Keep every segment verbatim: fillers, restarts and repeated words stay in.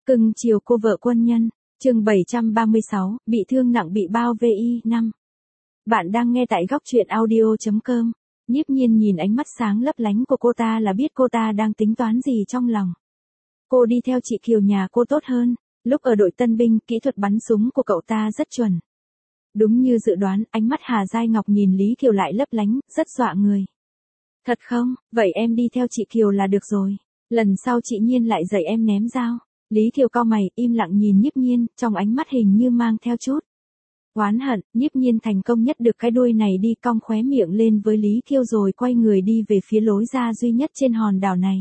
Cưng chiều cô vợ quân nhân, chương bảy trăm ba mươi sáu, bị thương nặng bị bao vê i năm. Bạn đang nghe tại góc truyện audio chấm com. Nhiếp Nhiên nhìn ánh mắt sáng lấp lánh của cô ta là biết cô ta đang tính toán gì trong lòng. Cô đi theo chị Kiều nhà cô tốt hơn, lúc ở đội tân binh, kỹ thuật bắn súng của cậu ta rất chuẩn. Đúng như dự đoán, ánh mắt Hà Giai Ngọc nhìn Lý Kiều lại lấp lánh, rất dọa người. Thật không, vậy em đi theo chị Kiều là được rồi. Lần sau chị Nhiên lại dạy em ném dao. Lý Kiều cau mày, im lặng nhìn Nhiếp Nhiên, trong ánh mắt hình như mang theo chút oán hận. Nhiếp Nhiên thành công nhất được cái đuôi này đi, cong khóe miệng lên với Lý Kiều rồi quay người đi về phía lối ra duy nhất trên hòn đảo này.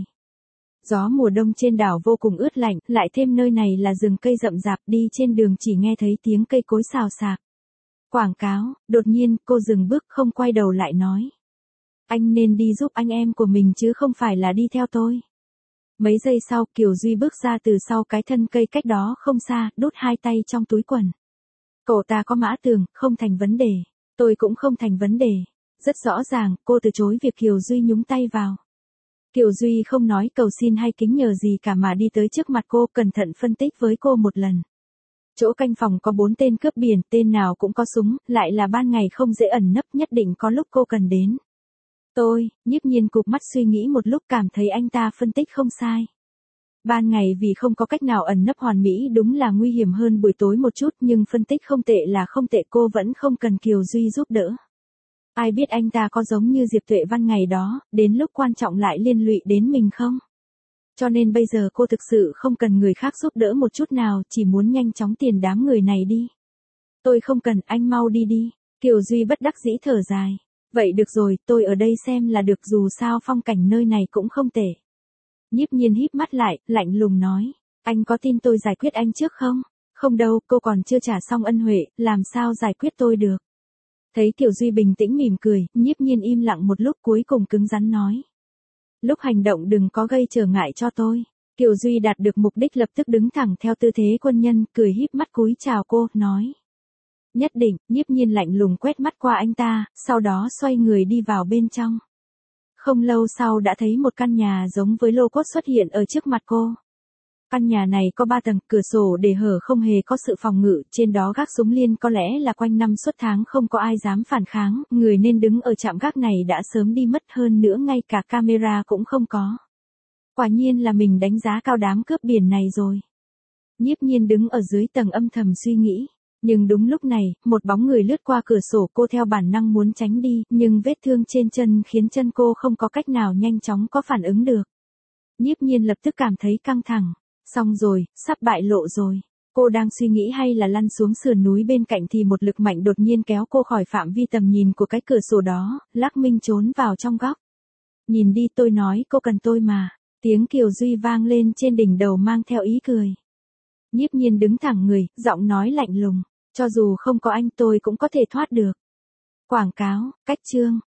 Gió mùa đông trên đảo vô cùng ướt lạnh, lại thêm nơi này là rừng cây rậm rạp, đi trên đường chỉ nghe thấy tiếng cây cối xào xạc. Quảng cáo, đột nhiên cô dừng bước không quay đầu lại nói. Anh nên đi giúp anh em của mình chứ không phải là đi theo tôi. Mấy giây sau, Kiều Duy bước ra từ sau cái thân cây cách đó không xa, đút hai tay trong túi quần. Cậu ta có mã tường, không thành vấn đề. Tôi cũng không thành vấn đề. Rất rõ ràng, cô từ chối việc Kiều Duy nhúng tay vào. Kiều Duy không nói cầu xin hay kính nhờ gì cả mà đi tới trước mặt cô, cẩn thận phân tích với cô một lần. Chỗ canh phòng có bốn tên cướp biển, tên nào cũng có súng, lại là ban ngày không dễ ẩn nấp, nhất định có lúc cô cần đến. Tôi, Nhiếp Nhiên cụp mắt suy nghĩ một lúc, cảm thấy anh ta phân tích không sai. Ban ngày vì không có cách nào ẩn nấp hoàn mỹ đúng là nguy hiểm hơn buổi tối một chút, nhưng phân tích không tệ là không tệ, cô vẫn không cần Kiều Duy giúp đỡ. Ai biết anh ta có giống như Diệp Tuệ Văn ngày đó, đến lúc quan trọng lại liên lụy đến mình không? Cho nên bây giờ cô thực sự không cần người khác giúp đỡ một chút nào, chỉ muốn nhanh chóng tiền đám người này đi. Tôi không cần, anh mau đi đi. Kiều Duy bất đắc dĩ thở dài. Vậy được rồi, tôi ở đây xem là được, dù sao phong cảnh nơi này cũng không tệ. Nhiếp Nhiên híp mắt lại, lạnh lùng nói. Anh có tin tôi giải quyết anh trước không? Không đâu, cô còn chưa trả xong ân huệ, làm sao giải quyết tôi được? Thấy Kiều Duy bình tĩnh mỉm cười, Nhiếp Nhiên im lặng một lúc cuối cùng cứng rắn nói. Lúc hành động đừng có gây trở ngại cho tôi. Kiều Duy đạt được mục đích lập tức đứng thẳng theo tư thế quân nhân, cười híp mắt cúi chào cô, nói. Nhất định. Nhiếp Nhiên lạnh lùng quét mắt qua anh ta, sau đó xoay người đi vào bên trong. Không lâu sau đã thấy một căn nhà giống với lô cốt xuất hiện ở trước mặt cô. Căn nhà này có ba tầng, cửa sổ để hở không hề có sự phòng ngự, trên đó gác súng liên, có lẽ là quanh năm suốt tháng không có ai dám phản kháng, người nên đứng ở trạm gác này đã sớm đi mất, hơn nữa ngay cả camera cũng không có. Quả nhiên là mình đánh giá cao đám cướp biển này rồi. Nhiếp Nhiên đứng ở dưới tầng âm thầm suy nghĩ. Nhưng đúng lúc này, một bóng người lướt qua cửa sổ, cô theo bản năng muốn tránh đi, nhưng vết thương trên chân khiến chân cô không có cách nào nhanh chóng có phản ứng được. Nhiếp Nhiên lập tức cảm thấy căng thẳng. Xong rồi, sắp bại lộ rồi. Cô đang suy nghĩ hay là lăn xuống sườn núi bên cạnh thì một lực mạnh đột nhiên kéo cô khỏi phạm vi tầm nhìn của cái cửa sổ đó, lắc mình trốn vào trong góc. Nhìn đi, tôi nói cô cần tôi mà. Tiếng Kiều Duy vang lên trên đỉnh đầu mang theo ý cười. Nhiếp Nhiên đứng thẳng người, giọng nói lạnh lùng. Cho dù không có anh tôi cũng có thể thoát được. Quảng cáo, cách chương.